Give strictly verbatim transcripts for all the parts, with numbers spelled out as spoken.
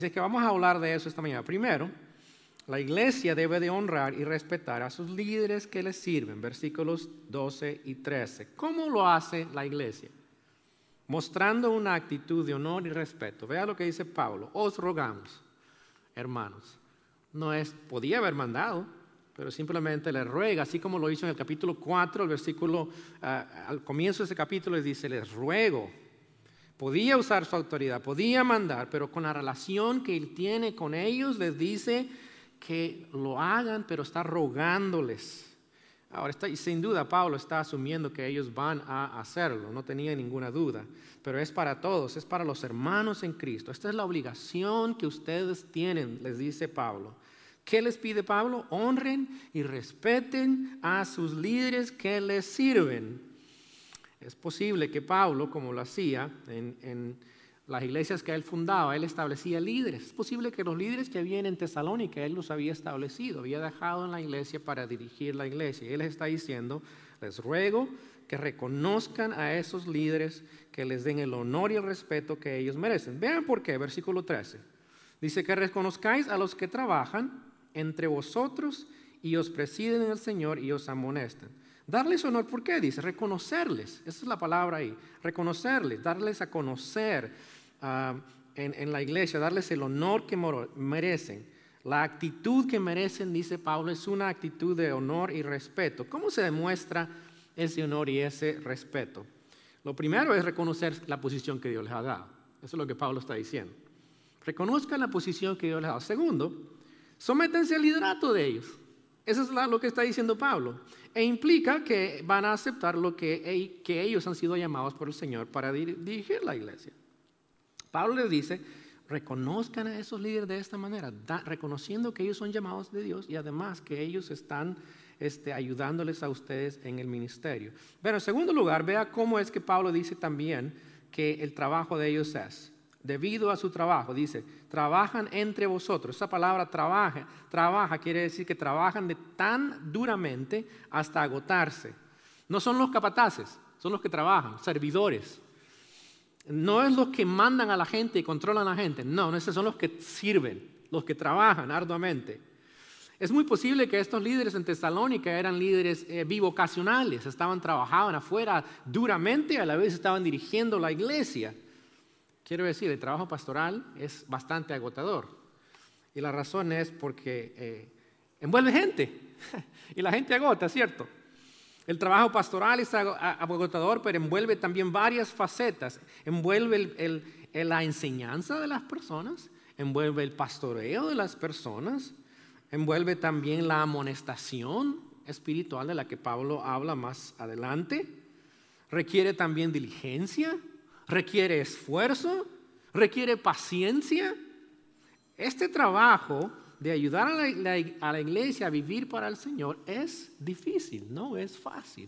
Así que vamos a hablar de eso esta mañana. Primero, la iglesia debe de honrar y respetar a sus líderes que les sirven. Versículos doce y trece. ¿Cómo lo hace la iglesia? Mostrando una actitud de honor y respeto. Vea lo que dice Pablo. Os rogamos, hermanos. No es, podía haber mandado, pero simplemente les ruega, así como lo hizo en el capítulo cuatro, el versículo, uh, al comienzo de ese capítulo les dice, les ruego. Podía usar su autoridad, podía mandar, pero con la relación que él tiene con ellos, les dice que lo hagan, pero está rogándoles. Ahora, está, y sin duda Pablo está asumiendo que ellos van a hacerlo, no tenía ninguna duda, pero es para todos, es para los hermanos en Cristo. Esta es la obligación que ustedes tienen, les dice Pablo. ¿Qué les pide Pablo? Honren y respeten a sus líderes que les sirven. Es posible que Pablo, como lo hacía en, en las iglesias que él fundaba, él establecía líderes. Es posible que los líderes que habían en Tesalónica, él los había establecido, había dejado en la iglesia para dirigir la iglesia. Y él les está diciendo, les ruego que reconozcan a esos líderes, que les den el honor y el respeto que ellos merecen. Vean por qué, versículo trece. Dice que reconozcáis a los que trabajan entre vosotros y os presiden en el Señor y os amonestan. Darles honor, ¿por qué? Dice, reconocerles, esa es la palabra ahí, reconocerles, darles a conocer uh, en, en la iglesia, darles el honor que merecen. La actitud que merecen, dice Pablo, es una actitud de honor y respeto. ¿Cómo se demuestra ese honor y ese respeto? Lo primero es reconocer la posición que Dios les ha dado. Eso es lo que Pablo está diciendo. Reconozcan la posición que Dios les ha dado. Segundo, sométense al liderato de ellos. Eso es lo que está diciendo Pablo. E implica que van a aceptar lo que, que ellos han sido llamados por el Señor para dirigir la iglesia. Pablo les dice, reconozcan a esos líderes de esta manera, da, reconociendo que ellos son llamados de Dios y además que ellos están este, ayudándoles a ustedes en el ministerio. Pero en segundo lugar, vea cómo es que Pablo dice también que el trabajo de ellos es. Debido a su trabajo, dice, trabajan entre vosotros. Esa palabra trabaja, trabaja quiere decir que trabajan de tan duramente hasta agotarse. No son los capataces, son los que trabajan, servidores. No es los que mandan a la gente y controlan a la gente. No, no, esos son los que sirven, los que trabajan arduamente. Es muy posible que estos líderes en Tesalónica eran líderes eh, bivocacionales, estaban trabajando afuera duramente y a la vez estaban dirigiendo la iglesia. Quiero decir, el trabajo pastoral es bastante agotador. Y la razón es porque eh, envuelve gente. Y la gente agota, ¿cierto? El trabajo pastoral es agotador, pero envuelve también varias facetas. Envuelve el, el, el, la enseñanza de las personas, envuelve el pastoreo de las personas, envuelve también la amonestación espiritual de la que Pablo habla más adelante. Requiere también diligencia. Requiere esfuerzo, requiere paciencia. Este trabajo de ayudar a la, la, a la iglesia a vivir para el Señor es difícil, no es fácil.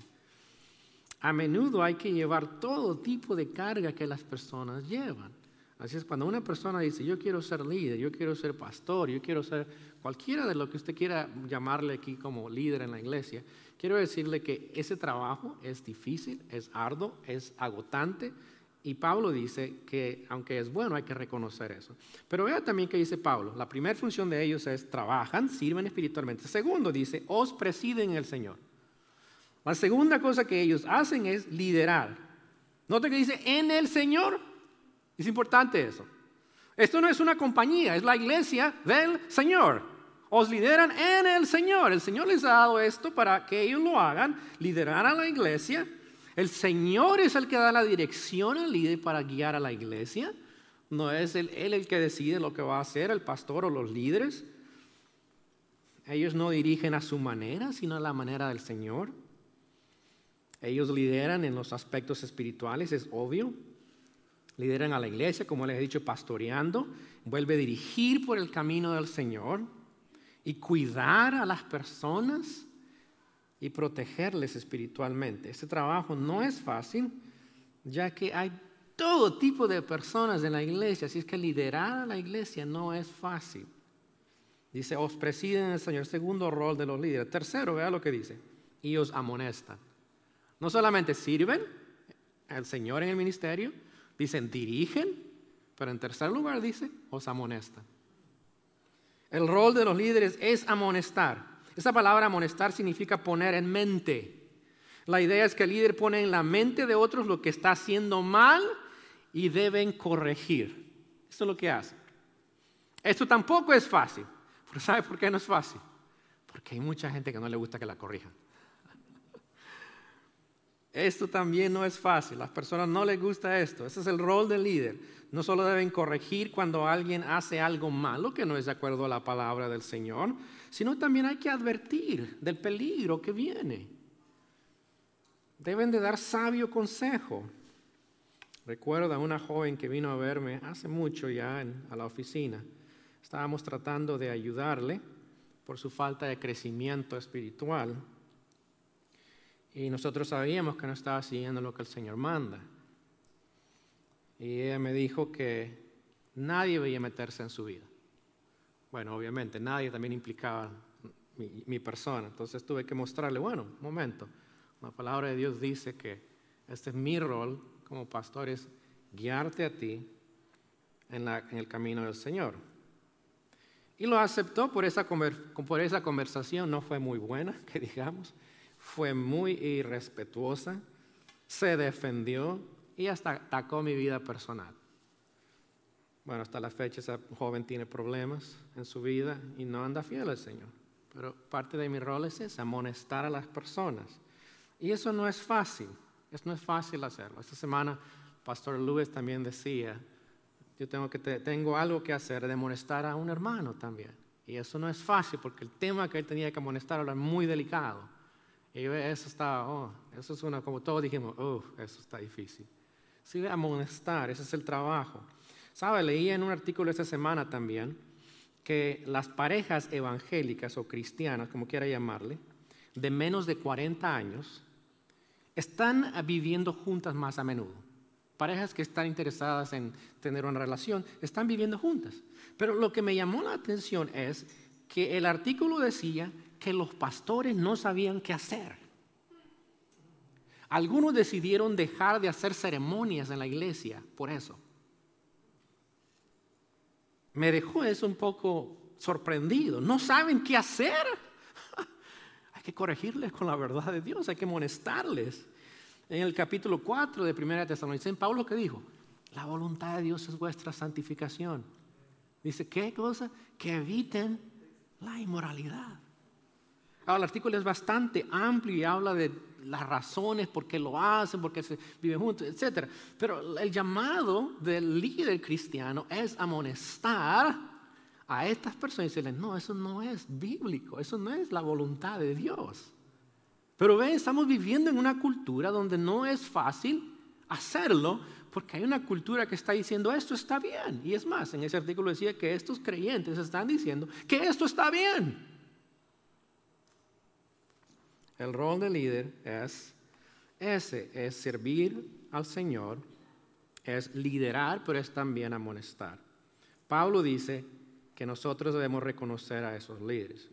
A menudo hay que llevar todo tipo de carga que las personas llevan. Así es, cuando una persona dice, yo quiero ser líder, yo quiero ser pastor, yo quiero ser cualquiera de lo que usted quiera llamarle aquí como líder en la iglesia, quiero decirle que ese trabajo es difícil, es arduo, es agotante. Y Pablo dice que aunque es bueno hay que reconocer eso. Pero vea también que dice Pablo, la primera función de ellos es trabajan, sirven espiritualmente. Segundo dice, os presiden el Señor. La segunda cosa que ellos hacen es liderar. Note que dice en el Señor. Es importante eso. Esto no es una compañía, es la iglesia del Señor. Os lideran en el Señor. El Señor les ha dado esto para que ellos lo hagan, liderar a la iglesia. El Señor es el que da la dirección al líder para guiar a la iglesia. No es él, él el que decide lo que va a hacer, el pastor o los líderes. Ellos no dirigen a su manera, sino a la manera del Señor. Ellos lideran en los aspectos espirituales, es obvio. Lideran a la iglesia, como les he dicho, pastoreando. Vuelve a dirigir por el camino del Señor y cuidar a las personas y protegerles espiritualmente. Este trabajo no es fácil, ya que hay todo tipo de personas en la iglesia, así es que liderar a la iglesia no es fácil. Dice, os presiden el Señor, segundo rol de los líderes. Tercero, vea lo que dice, y os amonestan. No solamente sirven al Señor en el ministerio, dicen, dirigen, Pero en tercer lugar dice, os amonesta. El rol de los líderes es amonestar. Esa palabra amonestar significa poner en mente. La idea es que el líder pone en la mente de otros lo que está haciendo mal y deben corregir. Eso es lo que hace. Esto tampoco es fácil. ¿Pero sabe por qué no es fácil? Porque hay mucha gente que no le gusta que la corrijan. Esto también no es fácil. A las personas no les gusta esto. Ese es el rol del líder. No solo deben corregir cuando alguien hace algo malo que no es de acuerdo a la palabra del Señor, sino también hay que advertir del peligro que viene. Deben de dar sabio consejo. Recuerdo a una joven que vino a verme hace mucho ya en, a la oficina. Estábamos tratando de ayudarle por su falta de crecimiento espiritual. Y nosotros sabíamos que no estaba siguiendo lo que el Señor manda. Y ella me dijo que nadie debía meterse en su vida. Bueno, obviamente, nadie también implicaba mi, mi persona. Entonces tuve que mostrarle, bueno, un momento. La palabra de Dios dice que este es mi rol como pastor, es guiarte a ti en, la, en el camino del Señor. Y lo aceptó por esa, por esa conversación. No fue muy buena, que digamos. Fue muy irrespetuosa, se defendió y hasta atacó mi vida personal. Bueno, hasta la fecha esa joven tiene problemas en su vida y no anda fiel al Señor. Pero parte de mi rol es ese, amonestar a las personas. Y eso no es fácil, eso no es fácil hacerlo. Esta semana Pastor Luis también decía, yo tengo, que te, tengo algo que hacer, de amonestar a un hermano también. Y eso no es fácil porque el tema que él tenía que amonestar era muy delicado. Y eso está, oh, eso es una, como todos dijimos, oh, eso está difícil. Sí, amonestar, ese es el trabajo. ¿Sabe? Leí en un artículo esta semana también que las parejas evangélicas o cristianas, como quiera llamarle, de menos de cuarenta años, están viviendo juntas más a menudo. Parejas que están interesadas en tener una relación, están viviendo juntas. Pero lo que me llamó la atención es que el artículo decía que los pastores no sabían qué hacer. Algunos decidieron dejar de hacer ceremonias en la iglesia por eso. Me dejó eso un poco sorprendido. ¿No saben qué hacer? Hay que corregirles con la verdad de Dios, hay que amonestarles. En el capítulo cuatro de Primera de Tesalonicenses, Pablo, ¿qué dijo? La voluntad de Dios es vuestra santificación. Dice, ¿qué cosa? Que eviten la inmoralidad. Ahora, el artículo es bastante amplio y habla de las razones por qué lo hacen, por qué se viven juntos, etcétera. Pero el llamado del líder cristiano es amonestar a estas personas y decirles, no, eso no es bíblico, eso no es la voluntad de Dios. Pero ven, estamos viviendo en una cultura donde no es fácil hacerlo porque hay una cultura que está diciendo esto está bien. Y es más, en ese artículo decía que estos creyentes están diciendo que esto está bien. El rol del líder es ese, es servir al Señor, es liderar, pero es también amonestar. Pablo dice que nosotros debemos reconocer a esos líderes.